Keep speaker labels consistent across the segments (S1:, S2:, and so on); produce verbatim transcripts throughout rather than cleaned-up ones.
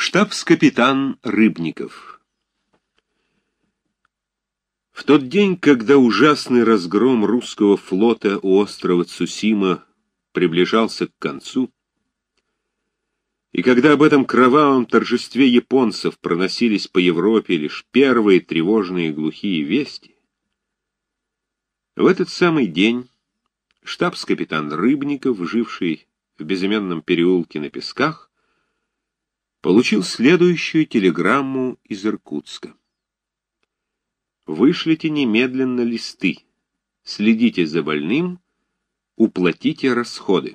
S1: Штабс-капитан Рыбников. В тот день, когда ужасный разгром русского флота у острова Цусима приближался к концу, и когда об этом кровавом торжестве японцев проносились по Европе лишь первые тревожные глухие вести, в этот самый день штабс-капитан Рыбников, живший в безымянном переулке на Песках, получил следующую телеграмму из Иркутска. Вышлите немедленно листы, следите за больным, уплатите расходы.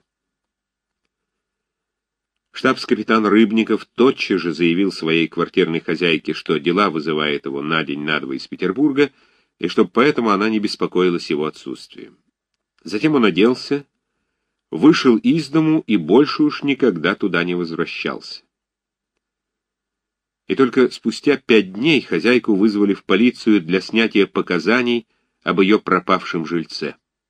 S1: Штабс-капитан Рыбников тотчас же заявил своей квартирной хозяйке, что дела вызывает его на день-на два из Петербурга, и чтобы поэтому она не беспокоилась его отсутствием. Затем он оделся, вышел из дому и больше уж никогда туда не возвращался. И только спустя пять дней хозяйку вызвали в полицию для снятия показаний об ее пропавшем жильце.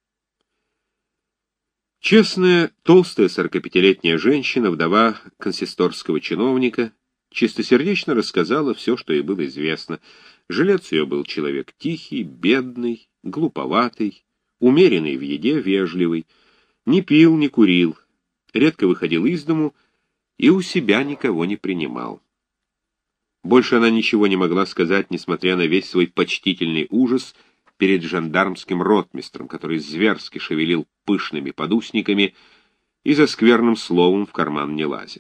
S1: Честная, толстая сорокапятилетняя женщина, вдова консисторского чиновника, чистосердечно рассказала все, что ей было известно. Жилец ее был человек тихий, бедный, глуповатый, умеренный в еде, вежливый, не пил, не курил, редко выходил из дому и у себя никого не принимал. Больше она ничего не могла сказать, несмотря на весь свой почтительный ужас перед жандармским ротмистром, который зверски шевелил пышными подусниками и за скверным словом в карман не лазил.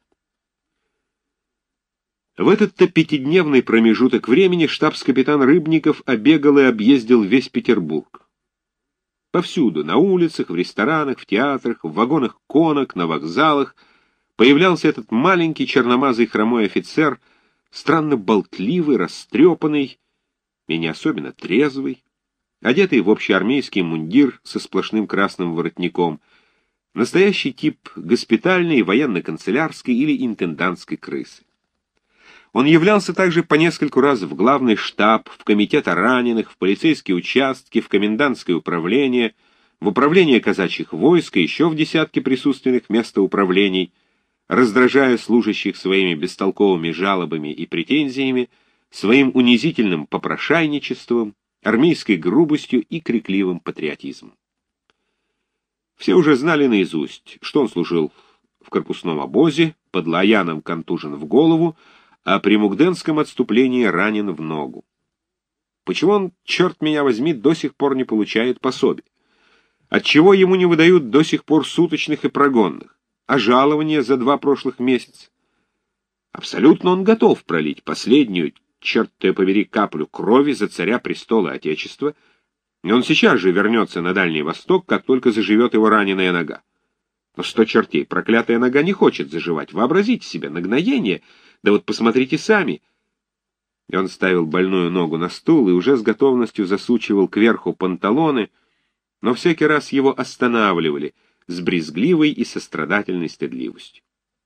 S1: В этот-то пятидневный промежуток времени штабс-капитан Рыбников обегал и объездил весь Петербург. Повсюду, на улицах, в ресторанах, в театрах, в вагонах конок, на вокзалах, появлялся этот маленький черномазый хромой офицер, странно болтливый, растрепанный и не особенно трезвый, одетый в общеармейский мундир со сплошным красным воротником, настоящий тип госпитальной, военно-канцелярской или интендантской крысы. Он являлся также по нескольку раз в главный штаб, в комитет о раненых, в полицейские участки, в комендантское управление, в управление казачьих войск и еще в десятки присутственных местоуправлений, раздражая служащих своими бестолковыми жалобами и претензиями, своим унизительным попрошайничеством, армейской грубостью и крикливым патриотизмом. Все уже знали наизусть, что он служил в корпусном обозе, под Лояном контужен в голову, а при Мугденском отступлении ранен в ногу. Почему он, черт меня возьми, до сих пор не получает пособий? Отчего ему не выдают до сих пор суточных и прогонных? А жалование за два прошлых месяца? Абсолютно он готов пролить последнюю, черт ты побери, каплю крови за царя престола Отечества, и он сейчас же вернется на Дальний Восток, как только заживет его раненая нога. Но сто чертей, проклятая нога не хочет заживать. Вообразите себе, нагноение, да вот посмотрите сами. И он ставил больную ногу на стул и уже с готовностью засучивал кверху панталоны, но всякий раз его останавливали с брезгливой и сострадательной стыдливостью.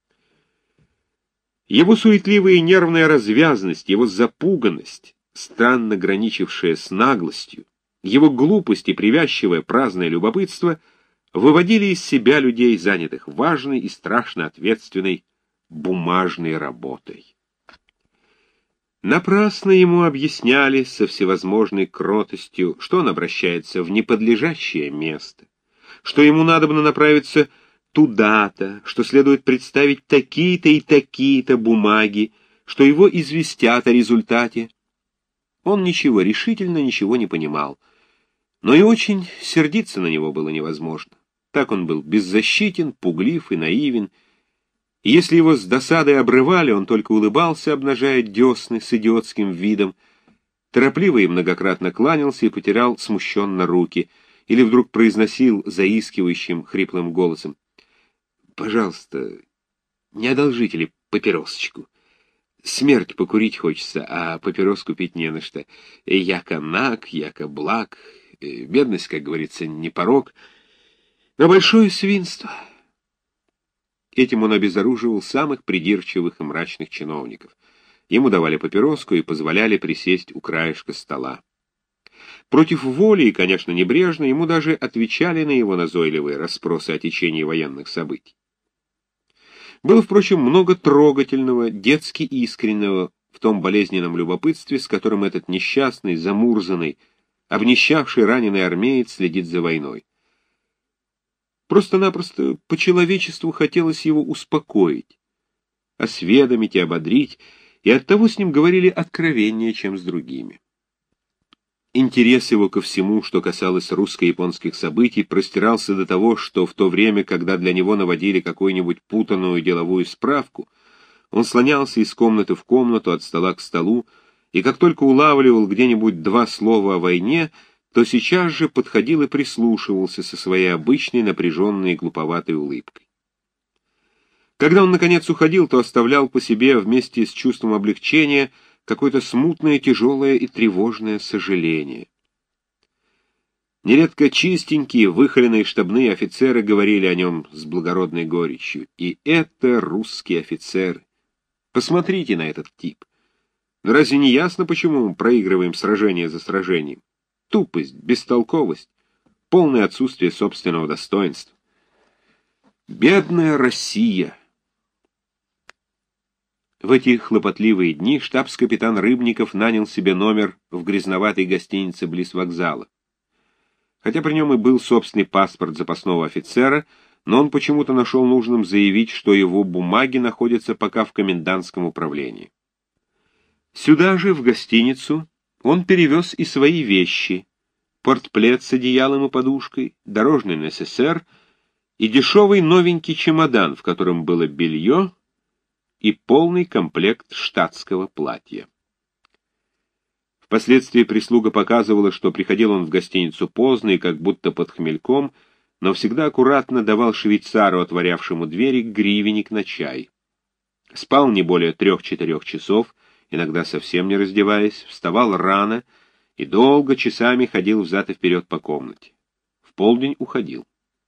S1: Его суетливая и нервная развязность, его запуганность, странно граничившая с наглостью, его глупость и привязчивое праздное любопытство выводили из себя людей, занятых важной и страшно ответственной бумажной работой. Напрасно ему объясняли со всевозможной кротостью, что он обращается в неподлежащее место, что ему надобно направиться туда-то, что следует представить такие-то и такие-то бумаги, что его известят о результате. Он ничего, решительно ничего не понимал, но и очень сердиться на него было невозможно. Так он был беззащитен, пуглив и наивен, и если его с досадой обрывали, он только улыбался, обнажая десны с идиотским видом, торопливо и многократно кланялся и потерял смущенно руки, или вдруг произносил заискивающим хриплым голосом: «Пожалуйста, не одолжите ли папиросочку? Смерть покурить хочется, а папирос купить не на что. Яко наг, яко благ, бедность, как говорится, не порок, но большое свинство». Этим он обезоруживал самых придирчивых и мрачных чиновников. Ему давали папироску и позволяли присесть у краешка стола. Против воли и, конечно, небрежно, ему даже отвечали на его назойливые расспросы о течении военных событий. Было, впрочем, много трогательного, детски искреннего в том болезненном любопытстве, с которым этот несчастный, замурзанный, обнищавший раненый армеец следит за войной. Просто-напросто по человечеству хотелось его успокоить, осведомить и ободрить, и оттого с ним говорили откровеннее, чем с другими. Интерес его ко всему, что касалось русско-японских событий, простирался до того, что в то время, когда для него наводили какую-нибудь путанную деловую справку, он слонялся из комнаты в комнату, от стола к столу, и как только улавливал где-нибудь два слова о войне, то сейчас же подходил и прислушивался со своей обычной напряженной и глуповатой улыбкой. Когда он, наконец, уходил, то оставлял по себе вместе с чувством облегчения какое-то смутное, тяжелое и тревожное сожаление. Нередко чистенькие, выхоленные штабные офицеры говорили о нем с благородной горечью. И это русские офицеры. Посмотрите на этот тип. Но разве не ясно, почему мы проигрываем сражение за сражением? Тупость, бестолковость, полное отсутствие собственного достоинства. Бедная Россия! В эти хлопотливые дни штабс-капитан Рыбников нанял себе номер в грязноватой гостинице близ вокзала. Хотя при нем и был собственный паспорт запасного офицера, но он почему-то нашел нужным заявить, что его бумаги находятся пока в комендантском управлении. Сюда же, в гостиницу, он перевез и свои вещи: портплет с одеялом и подушкой, дорожный НССР и дешевый новенький чемодан, в котором было белье и полный комплект штатского платья. Впоследствии прислуга показывала, что приходил он в гостиницу поздно и как будто под хмельком, но всегда аккуратно давал швейцару, отворявшему двери, гривенник на чай. Спал не более трех-четырех часов, иногда совсем не раздеваясь, вставал рано и долго часами ходил взад и вперед по комнате. В полдень уходил.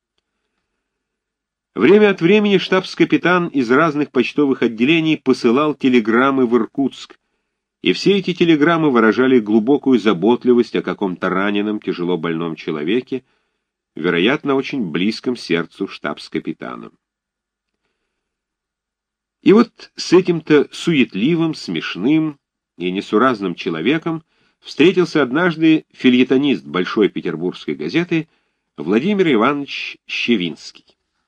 S1: Время от времени штабс-капитан из разных почтовых отделений посылал телеграммы в Иркутск, и все эти телеграммы выражали глубокую заботливость о каком-то раненом, тяжело больном человеке, вероятно, очень близком сердцу штабс-капитана. И вот с этим-то суетливым, смешным и несуразным человеком встретился однажды фельетонист Большой петербургской газеты Владимир Иванович Щевинский.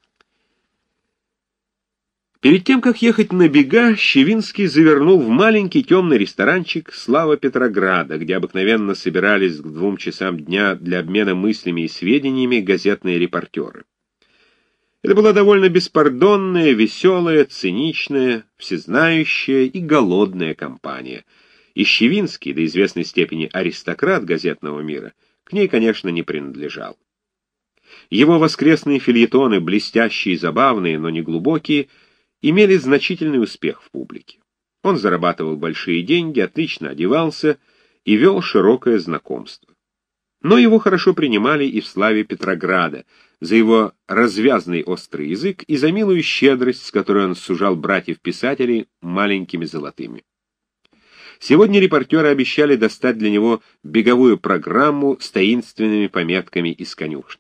S1: Перед тем, как ехать на бега, Щевинский завернул в маленький темный ресторанчик «Слава Петрограда», где обыкновенно собирались к двум часам дня для обмена мыслями и сведениями газетные репортеры. Это была довольно беспардонная, веселая, циничная, всезнающая и голодная компания. И Щевинский, до известной степени аристократ газетного мира, к ней, конечно, не принадлежал. Его воскресные фельетоны, блестящие и забавные, но не глубокие, имели значительный успех в публике. Он зарабатывал большие деньги, отлично одевался и вел широкое знакомство. Но его хорошо принимали и в славе Петрограда за его развязный острый язык и за милую щедрость, с которой он сужал братьев-писателей маленькими золотыми. Сегодня репортеры обещали достать для него беговую программу с таинственными пометками из конюшни.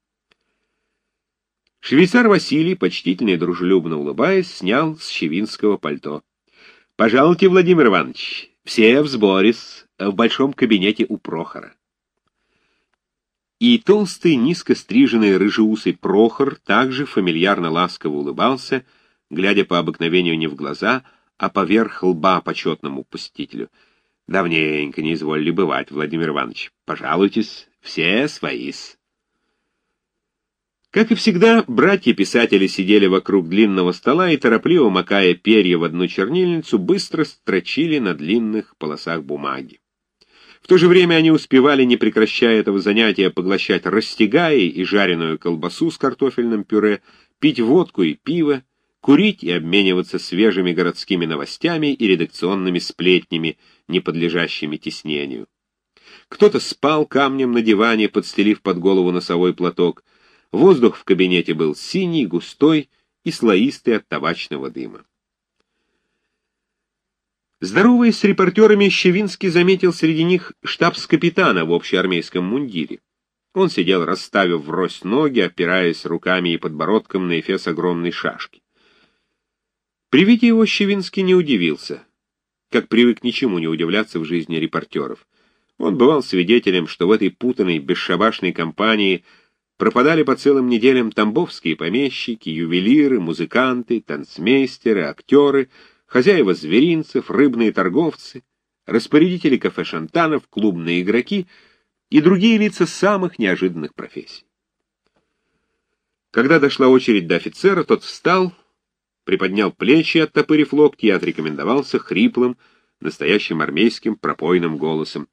S1: Швейцар Василий, почтительно и дружелюбно улыбаясь, снял с Щевинского пальто. — Пожалуйте, Владимир Иванович, все в сборис, в большом кабинете у Прохора. И толстый, низко стриженный рыжеусый Прохор также фамильярно ласково улыбался, глядя по обыкновению не в глаза, а поверх лба почетному посетителю. — Давненько не изволили бывать, Владимир Иванович. Пожалуйтесь, все свои-с. Как и всегда, братья-писатели сидели вокруг длинного стола и, торопливо макая перья в одну чернильницу, быстро строчили на длинных полосах бумаги. В то же время они успевали, не прекращая этого занятия, поглощать растягаи и жареную колбасу с картофельным пюре, пить водку и пиво, курить и обмениваться свежими городскими новостями и редакционными сплетнями, не подлежащими тиснению. Кто-то спал камнем на диване, подстелив под голову носовой платок. Воздух в кабинете был синий, густой и слоистый от табачного дыма. Здороваясь с репортерами, Щевинский заметил среди них штабс-капитана в общеармейском мундире. Он сидел, расставив врозь ноги, опираясь руками и подбородком на эфес огромной шашки. При виде его Щевинский не удивился, как привык ничему не удивляться в жизни репортеров. Он бывал свидетелем, что в этой путанной, бесшабашной компании пропадали по целым неделям тамбовские помещики, ювелиры, музыканты, танцмейстеры, актеры, хозяева зверинцев, рыбные торговцы, распорядители кафе-шантанов, клубные игроки и другие лица самых неожиданных профессий. Когда дошла очередь до офицера, тот встал, приподнял плечи, оттопырив локти, и отрекомендовался хриплым, настоящим армейским пропойным голосом.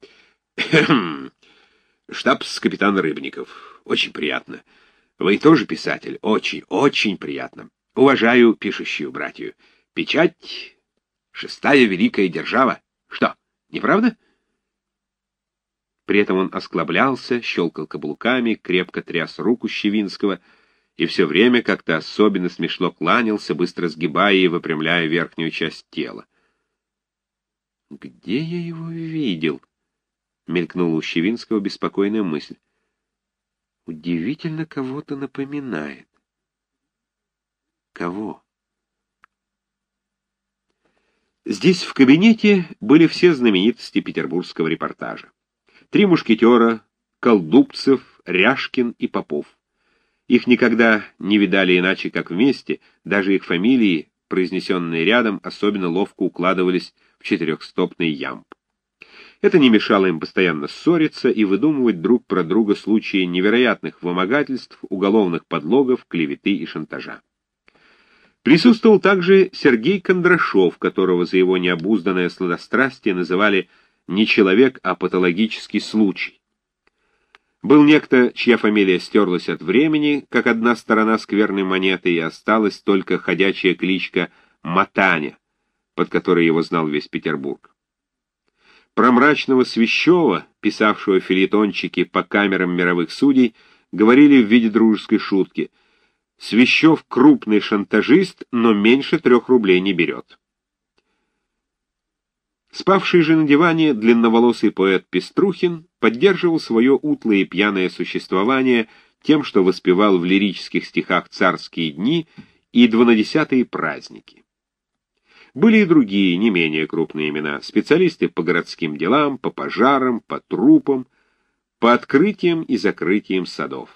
S1: «Штабс-капитан Рыбников. Очень приятно. Вы тоже писатель? Очень, очень приятно. Уважаю пишущую братью. Печать — шестая великая держава. Что, не правда?» При этом он осклаблялся, щелкал каблуками, крепко тряс руку Щевинского и все время как-то особенно смешно кланялся, быстро сгибая и выпрямляя верхнюю часть тела. «Где я его видел?» — мелькнула у Щевинского беспокойная мысль. «Удивительно, кого-то напоминает». «Кого?» Здесь, в кабинете, были все знаменитости петербургского репортажа. Три мушкетера — Колдубцев, Ряшкин и Попов. Их никогда не видали иначе, как вместе, даже их фамилии, произнесенные рядом, особенно ловко укладывались в четырехстопный ямб. Это не мешало им постоянно ссориться и выдумывать друг про друга случаи невероятных вымогательств, уголовных подлогов, клеветы и шантажа. Присутствовал также Сергей Кондрашов, которого за его необузданное сладострастие называли не человек, а патологический случай. Был некто, чья фамилия стерлась от времени, как одна сторона скверной монеты, и осталась только ходячая кличка Матаня, под которой его знал весь Петербург. Про мрачного Свящева, писавшего фельетончики по камерам мировых судей, говорили в виде дружеской шутки: «Свящев — крупный шантажист, но меньше трех рублей не берет». Спавший же на диване длинноволосый поэт Пеструхин поддерживал свое утлое и пьяное существование тем, что воспевал в лирических стихах царские дни и двунадесятые праздники. Были и другие, не менее крупные имена, специалисты по городским делам, по пожарам, по трупам, по открытиям и закрытиям садов.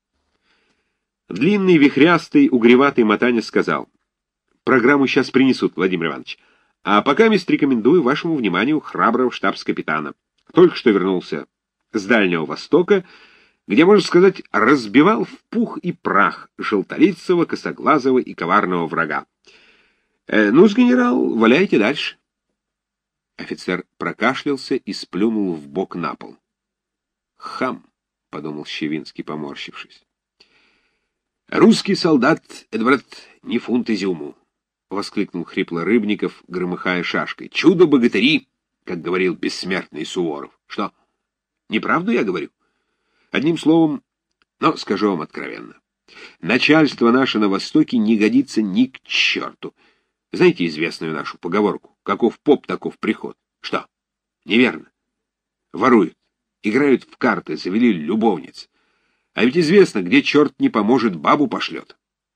S1: Длинный, вихрястый, угреватый Матаня сказал: «Программу сейчас принесут, Владимир Иванович. А пока мест рекомендую вашему вниманию храброго штабс-капитана. Только что вернулся с Дальнего Востока, где, можно сказать, разбивал в пух и прах желтолицего, косоглазого и коварного врага. Э, ну-с, генерал, валяйте дальше». Офицер прокашлялся и сплюнул в бок на пол. «Хам», — подумал Щевинский, поморщившись. «Русский солдат, Эдвард, не фунт изюму», — воскликнул хрипло Рыбников, громыхая шашкой. «Чудо-богатыри», как говорил бессмертный Суворов. Что, неправду я говорю? Одним словом, но скажу вам откровенно. Начальство наше на Востоке не годится ни к черту. Знаете известную нашу поговорку? Каков поп, таков приход. Что, неверно? Воруют, играют в карты, завели любовниц. А ведь известно, где черт не поможет, бабу пошлет.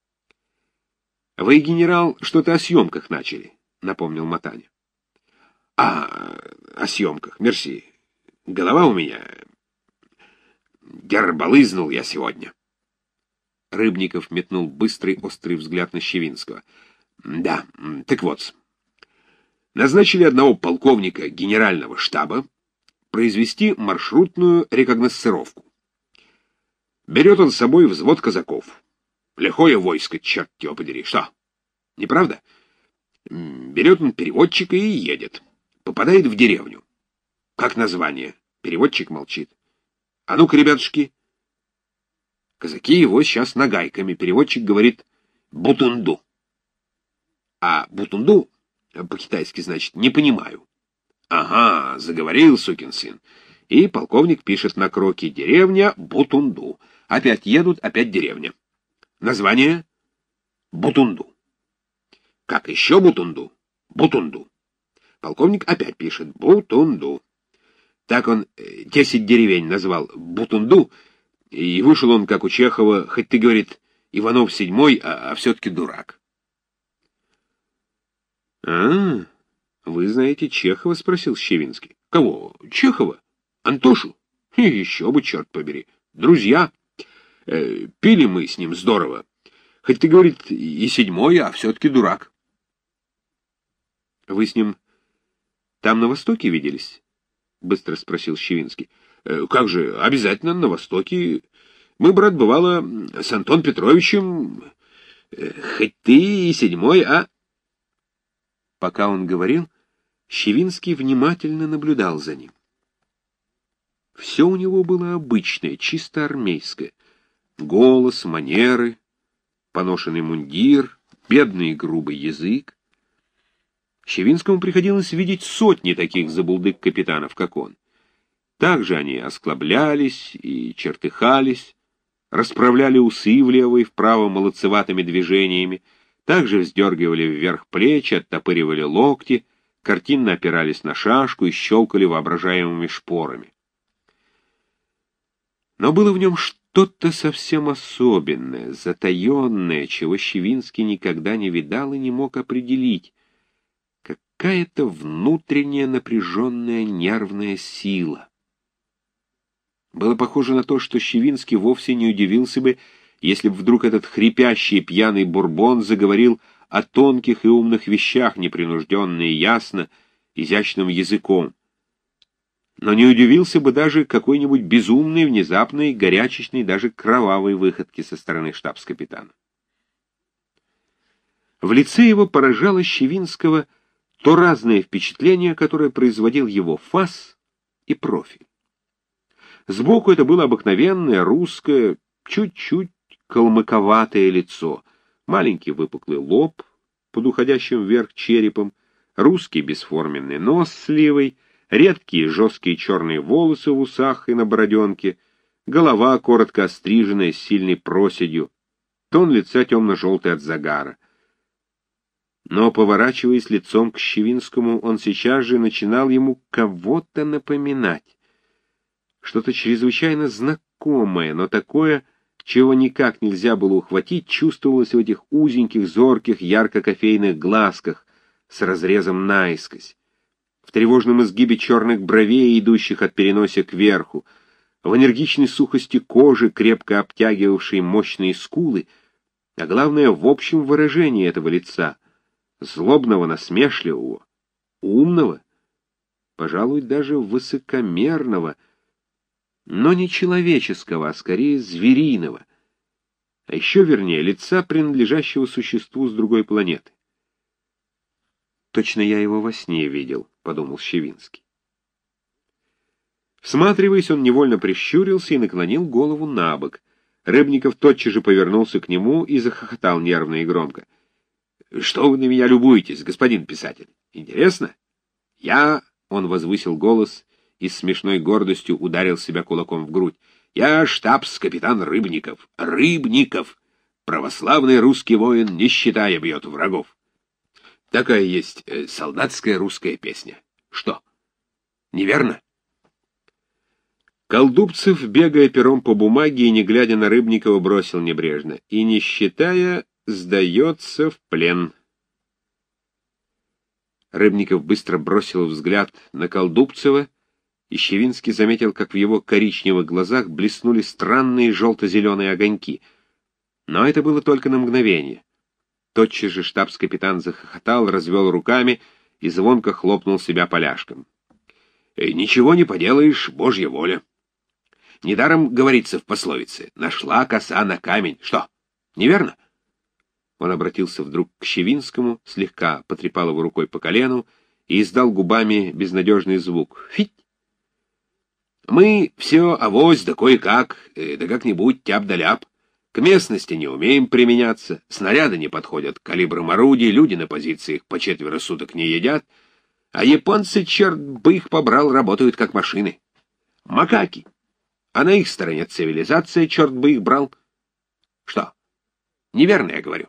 S1: «Вы, генерал, что-то о съемках начали», — напомнил Матаня. «А, о съемках, мерси. Голова у меня... Гербалызнул я сегодня». Рыбников метнул быстрый острый взгляд на Щевинского. «Да, так вот. Назначили одного полковника генерального штаба произвести маршрутную рекогносцировку. Берет он с собой взвод казаков. Лихое войско, черт его подери. Что, неправда? Берет он переводчика и едет. Попадает в деревню. Как название? Переводчик молчит. А ну-ка, ребятушки. Казаки его сейчас нагайками. Переводчик говорит «бутунду». А «бутунду» по-китайски значит «не понимаю». Ага, заговорил сукин сын. И полковник пишет на кроке «деревня Бутунду». Опять едут, опять деревня. Название Бутунду. Как еще Бутунду? Бутунду. Полковник опять пишет Бутунду. Так он десять деревень назвал Бутунду, и вышел он, как у Чехова, хоть ты, говорит, Иванов седьмой, а, а все-таки дурак. А, вы знаете Чехова? — спросил Щевинский. Кого? Чехова? Антошу? Еще бы, черт побери. Друзья. Э, пили мы с ним здорово. Хоть ты, говорит, и седьмой, а все-таки дурак. Вы с ним там на Востоке виделись? — быстро спросил Щевинский. Э, как же, обязательно на Востоке. Мы, брат, бывало, с Антон Петровичем... Э, хоть ты и седьмой, а... Пока он говорил, Щевинский внимательно наблюдал за ним. Все у него было обычное, чисто армейское. Голос, манеры, поношенный мундир, бедный и грубый язык. Щевинскому приходилось видеть сотни таких забулдык-капитанов, как он. Также они осклаблялись и чертыхались, расправляли усы влево и вправо молодцеватыми движениями, также вздергивали вверх плечи, оттопыривали локти, картинно опирались на шашку и щелкали воображаемыми шпорами. Но было в нем что-то совсем особенное, затаенное, чего Щевинский никогда не видал и не мог определить. Какая-то внутренняя напряженная нервная сила. Было похоже на то, что Щевинский вовсе не удивился бы, если бы вдруг этот хрипящий пьяный бурбон заговорил о тонких и умных вещах, непринужденно и ясно, изящным языком. Но не удивился бы даже какой-нибудь безумной, внезапной, горячечной, даже кровавой выходке со стороны штабс-капитана. В лице его поражало Щевинского то разное впечатление, которое производил его фас и профиль. Сбоку это было обыкновенное, русское, чуть-чуть калмыковатое лицо, маленький выпуклый лоб под уходящим вверх черепом, русский бесформенный нос с сливой, редкие жесткие черные волосы в усах и на бороденке, голова коротко остриженная с сильной проседью, тон лица темно-желтый от загара. Но, поворачиваясь лицом к Щевинскому, он сейчас же начинал ему кого-то напоминать. Что-то чрезвычайно знакомое, но такое, чего никак нельзя было ухватить, чувствовалось в этих узеньких, зорких, ярко-кофейных глазках с разрезом наискось, в тревожном изгибе черных бровей, идущих от переносия кверху, в энергичной сухости кожи, крепко обтягивавшей мощные скулы, а главное, в общем выражении этого лица, злобного, насмешливого, умного, пожалуй, даже высокомерного, но не человеческого, а скорее звериного, а еще вернее, лица, принадлежащего существу с другой планеты. «Точно я его во сне видел», — подумал Щевинский. Всматриваясь, он невольно прищурился и наклонил голову на бок. Рыбников тотчас же повернулся к нему и захохотал нервно и громко. «Что вы на меня любуетесь, господин писатель? Интересно? Я...» — он возвысил голос и с смешной гордостью ударил себя кулаком в грудь. «Я штабс-капитан Рыбников. Рыбников! Православный русский воин, не считая, бьет врагов. Такая есть э, солдатская русская песня. Что, неверно?» Колдубцев, бегая пером по бумаге и не глядя на Рыбникова, бросил небрежно: «И не считая, сдается в плен». Рыбников быстро бросил взгляд на Колдубцева, и Щевинский заметил, как в его коричневых глазах блеснули странные желто-зеленые огоньки. Но это было только на мгновение. Тотчас же штабс-капитан захохотал, развел руками и звонко хлопнул себя поляшком. «Ничего не поделаешь, Божья воля. Недаром говорится в пословице: нашла коса на камень. Что, неверно?» Он обратился вдруг к Щевинскому, слегка потрепал его рукой по колену и издал губами безнадежный звук. «Фить! Мы все авось да кое-как, да как-нибудь тяп да ляп. К местности не умеем применяться, снаряды не подходят к калибрам орудий, люди на позициях по четверо суток не едят, а японцы, черт бы их побрал, работают как машины. Макаки! А на их стороне цивилизация, черт бы их брал. Что, неверно я говорю?»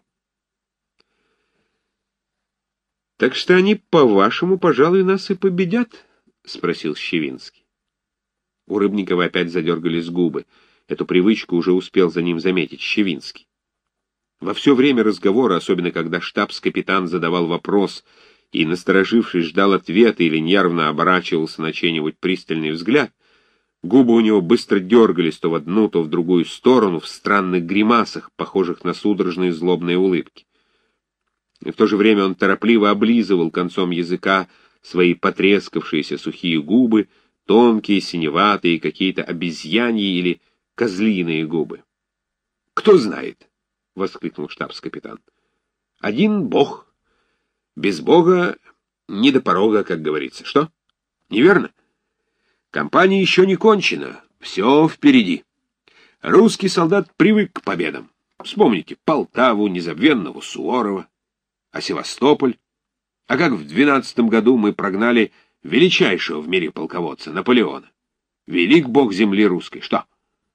S2: «Так что они, по-вашему, пожалуй, нас и победят?» — спросил Щевинский. У Рыбникова опять задергались губы. Эту привычку уже успел за ним заметить Щевинский. Во все время разговора, особенно когда штабс-капитан задавал вопрос и, насторожившись, ждал ответа или нервно оборачивался на чей-нибудь пристальный взгляд, губы у него быстро дергались то в одну, то в другую сторону в странных гримасах, похожих на судорожные злобные улыбки. И в то же время он торопливо облизывал концом языка свои потрескавшиеся сухие губы, тонкие, синеватые, какие-то обезьяньи или козлиные губы. «Кто знает?» — воскликнул штабс-капитан. «Один Бог. Без Бога не до порога, как говорится. Что? Неверно? Кампания еще не кончена. Все впереди. Русский солдат привык к победам. Вспомните Полтаву, незабвенного Суворова. А Севастополь? А как в двенадцатом году мы прогнали величайшего в мире полководца, Наполеона? Велик Бог земли русской. Что?»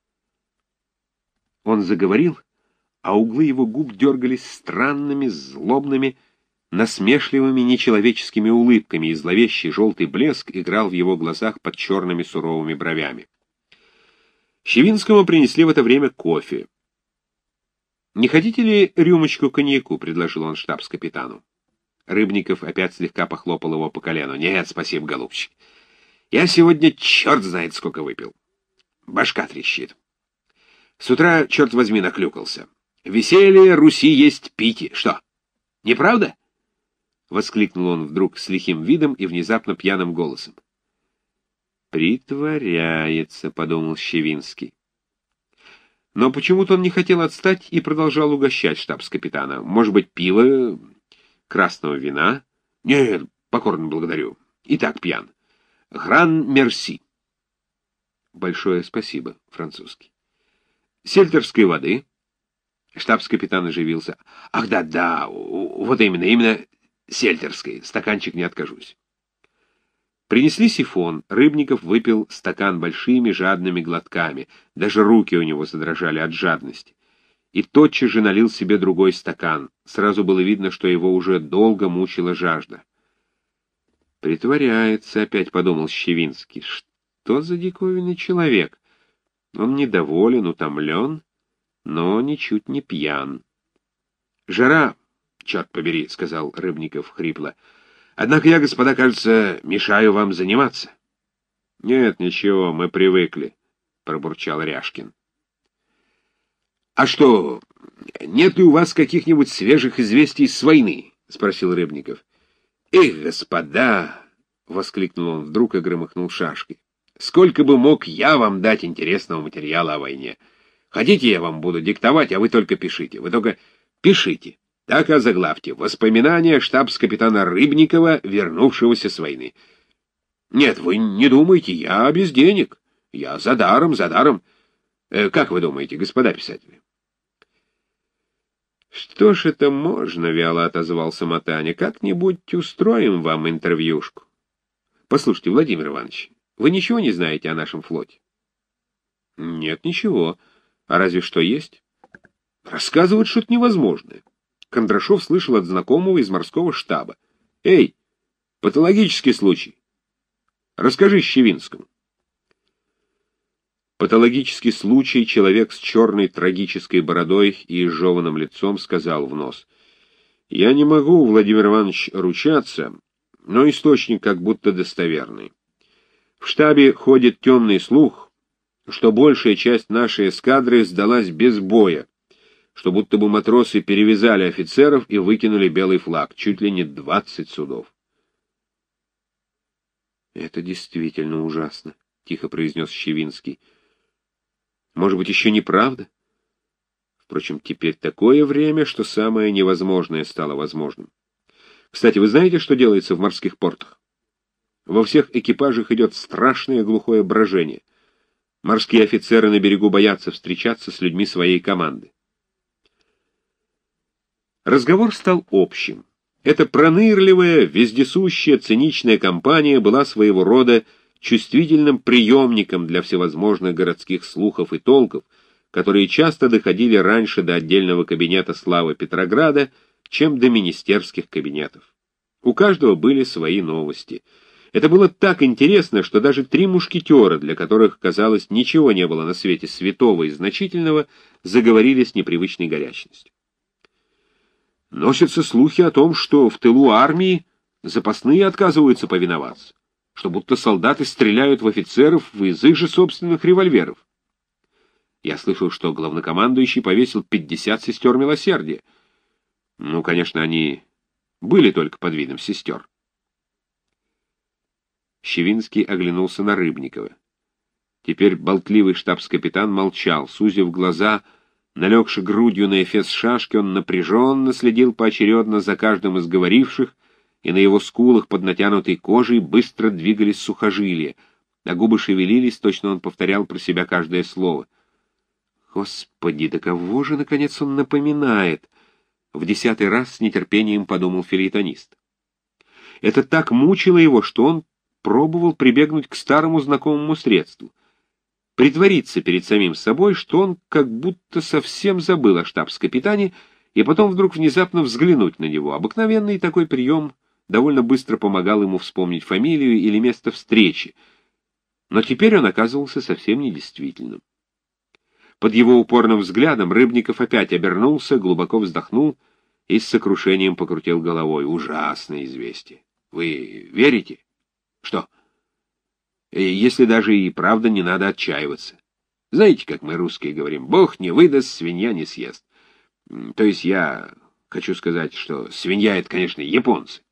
S2: Он заговорил, а углы его губ дергались странными, злобными, насмешливыми нечеловеческими улыбками, и зловещий желтый блеск играл в его глазах под черными суровыми бровями. Щевинскому принесли в это время кофе. «Не хотите ли рюмочку коньяку?» — предложил он штабс-капитану. Рыбников опять слегка похлопал его по колену. «Нет, спасибо, голубчик. Я сегодня черт знает сколько выпил. Башка трещит. С утра, черт возьми, наклюкался. Веселье Руси есть пити. Что, неправда?» — воскликнул он вдруг с лихим видом и внезапно пьяным голосом. «Притворяется», — подумал Щевинский. Но почему-то он не хотел отстать и продолжал угощать штабс-капитана. «Может быть, пиво, красного вина?» «Нет, покорно благодарю. И так пьян. Гран мерси». «Большое спасибо», французский. «Сельтерской воды?» Штабс-капитан оживился. «Ах, да-да, вот именно, именно сельтерской. Стаканчик не откажусь». Принесли сифон. Рыбников выпил стакан большими жадными глотками. Даже руки у него задрожали от жадности. И тотчас же налил себе другой стакан. Сразу было видно, что его уже долго мучила жажда. «Притворяется», — опять подумал Щевинский. «Что за диковинный человек? Он недоволен, утомлен, но ничуть не пьян». «Жара, черт побери», — сказал Рыбников хрипло. «Однако я, господа, кажется, мешаю вам заниматься». «Нет, ничего, мы привыкли», — пробурчал Ряшкин. «А что, нет ли у вас каких-нибудь свежих известий с войны?» — спросил Рыбников. «Эх, господа!» — воскликнул он вдруг и громыхнул шашкой. «Сколько бы мог я вам дать интересного материала о войне? Хотите, я вам буду диктовать, а вы только пишите. Вы только пишите. Так и озаглавьте. Воспоминания штабс-капитана Рыбникова, вернувшегося с войны». «Нет, вы не думайте, я без денег. Я за даром, за даром. Э, как вы думаете, господа писатели?» «Что ж это можно?» — вяло отозвался Матаня. «Как-нибудь устроим вам интервьюшку. Послушайте, Владимир Иванович, вы ничего не знаете о нашем флоте?» «Нет, ничего. А разве что есть?» «Рассказывают что-то невозможное». Кондрашов слышал от знакомого из морского штаба. «Эй, патологический случай. Расскажи Щевинскому». Патологический случай, человек с черной трагической бородой и изжеванным лицом, сказал в нос: «Я не могу, Владимир Иванович, ручаться, но источник как будто достоверный. В штабе ходит темный слух, что большая часть нашей эскадры сдалась без боя, что будто бы матросы перевязали офицеров и выкинули белый флаг, чуть ли не двадцать судов». «Это действительно ужасно», — тихо произнес Щевинский. «Может быть, еще неправда? Впрочем, теперь такое время, что самое невозможное стало возможным. Кстати, вы знаете, что делается в морских портах? Во всех экипажах идет страшное глухое брожение. Морские офицеры на берегу боятся встречаться с людьми своей команды». Разговор стал общим. Эта пронырливая, вездесущая, циничная компания была своего рода чувствительным приемником для всевозможных городских слухов и толков, которые часто доходили раньше до отдельного кабинета славы Петрограда, чем до министерских кабинетов. У каждого были свои новости. Это было так интересно, что даже три мушкетера, для которых, казалось, ничего не было на свете святого и значительного, заговорили с непривычной горячностью. «Носятся слухи о том, что в тылу армии
S1: запасные отказываются повиноваться, что будто солдаты стреляют в офицеров из их же собственных револьверов. Я слышал, что главнокомандующий повесил пятьдесят сестер милосердия. Ну, конечно, они были только под видом сестер. Щевинский оглянулся на Рыбникова. Теперь болтливый штабс-капитан молчал, сузив глаза, налегши грудью на эфес шашки, он напряженно следил поочередно за каждым из говоривших, и на его скулах под натянутой кожей быстро двигались сухожилия, а губы шевелились, точно он повторял про себя каждое слово. «Господи, да кого же, наконец, он напоминает?» — в десятый раз с нетерпением подумал фельетонист. Это так мучило его, что он пробовал прибегнуть к старому знакомому средству — притвориться перед самим собой, что он как будто совсем забыл о штабс-капитане, и потом вдруг внезапно взглянуть на него. Обыкновенный такой прием довольно быстро помогал ему вспомнить фамилию или место встречи, но теперь он оказывался совсем недействительным. Под его упорным взглядом Рыбников опять обернулся, глубоко вздохнул и с сокрушением покрутил головой. Ужасное известие. Вы верите? Что? Если даже и правда, не надо отчаиваться. Знаете, как мы, русские, говорим, Бог не выдаст, свинья не съест. То есть я хочу сказать, что свинья — это, конечно, японцы.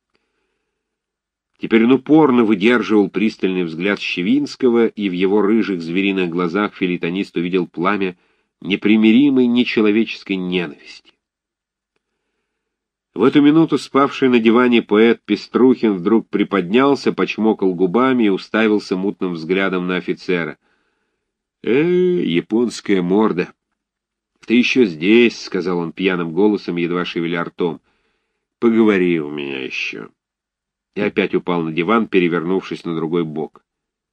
S1: Теперь он упорно выдерживал пристальный взгляд Щевинского, и в его рыжих звериных глазах фельетонист увидел пламя непримиримой нечеловеческой ненависти. В эту минуту спавший на диване поэт Пеструхин вдруг приподнялся, почмокал губами и уставился мутным взглядом на офицера. «Э, японская морда! Ты еще здесь», — сказал он пьяным голосом, едва шевеля ртом. «Поговори у меня еще». И опять упал на диван, перевернувшись на другой бок.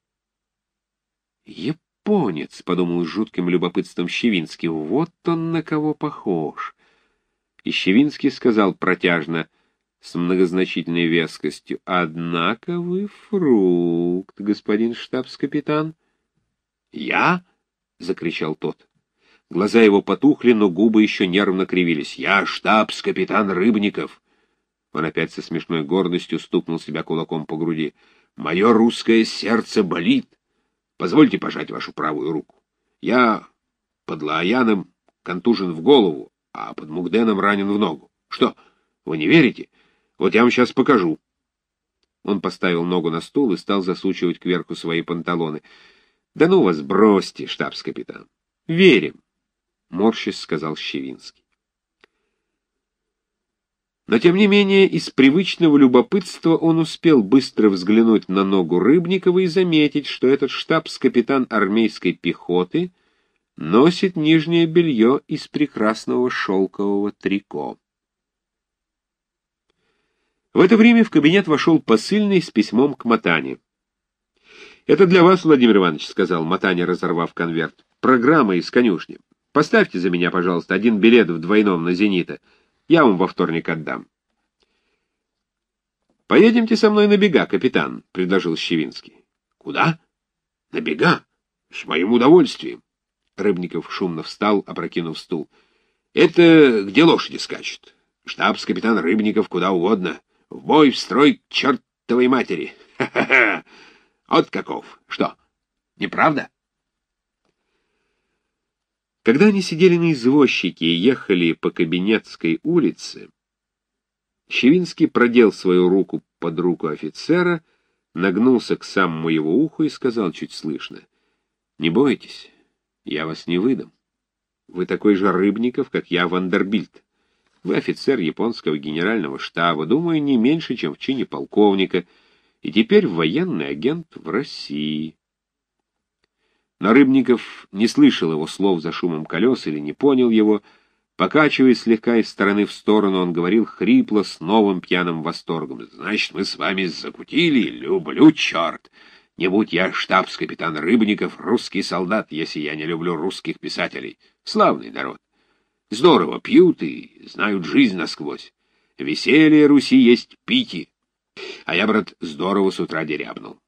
S1: «Японец», — подумал с жутким любопытством Щевинский, — «вот он на кого похож». И Щевинский сказал протяжно, с многозначительной вескостью: «Однако вы фрукт, господин штабс-капитан». «Я?» — закричал тот. Глаза его потухли, но губы еще нервно кривились. «Я штабс-капитан Рыбников». Он опять со смешной гордостью стукнул себя кулаком по груди. «Мое русское сердце болит. Позвольте пожать вашу правую руку. Я под Лааяном контужен в голову, а под Мугденом ранен в ногу. Что, вы не верите? Вот я вам сейчас покажу». Он поставил ногу на стул и стал засучивать кверху свои панталоны. «Да ну вас, бросьте, штабс-капитан. Верим», — морщись сказал Щевинский. Но, тем не менее, из привычного любопытства он успел быстро взглянуть на ногу Рыбникова и заметить, что этот штабс-капитан армейской пехоты носит нижнее белье из прекрасного шелкового трико. В это время в кабинет вошел посыльный с письмом к Матане. «Это для вас, Владимир Иванович», — сказал Матане, разорвав конверт. «Программа из конюшни. Поставьте за меня, пожалуйста, один билет в двойном на «Зенита». Я вам во вторник отдам». «Поедемте со мной на бега, капитан», — предложил Щевинский. «Куда? На бега? С моим удовольствием». Рыбников шумно встал, опрокинув стул. «Это где лошади скачут? Штабс-капитан Рыбников куда угодно. В бой, в строй, к чертовой матери. Ха-ха-ха! Вот каков. Что, неправда?» Когда они сидели на извозчике и ехали по Кабинетской улице, Щевинский продел свою руку под руку офицера, нагнулся к самому его уху и сказал чуть слышно: «Не бойтесь, я вас не выдам. Вы такой же Рыбников, как я, Вандербильт. Вы офицер японского генерального штаба, думаю, не меньше, чем в чине полковника, и теперь военный агент в России». Но Рыбников не слышал его слов за шумом колес или не понял его. Покачиваясь слегка из стороны в сторону, он говорил хрипло, с новым пьяным восторгом: «Значит, мы с вами закутили? Люблю, черт! Не будь я штабс-капитан Рыбников, русский солдат, если я не люблю русских писателей. Славный народ. Здорово пьют и знают жизнь насквозь. Веселье Руси есть пики. А я, брат, здорово с утра дерябнул.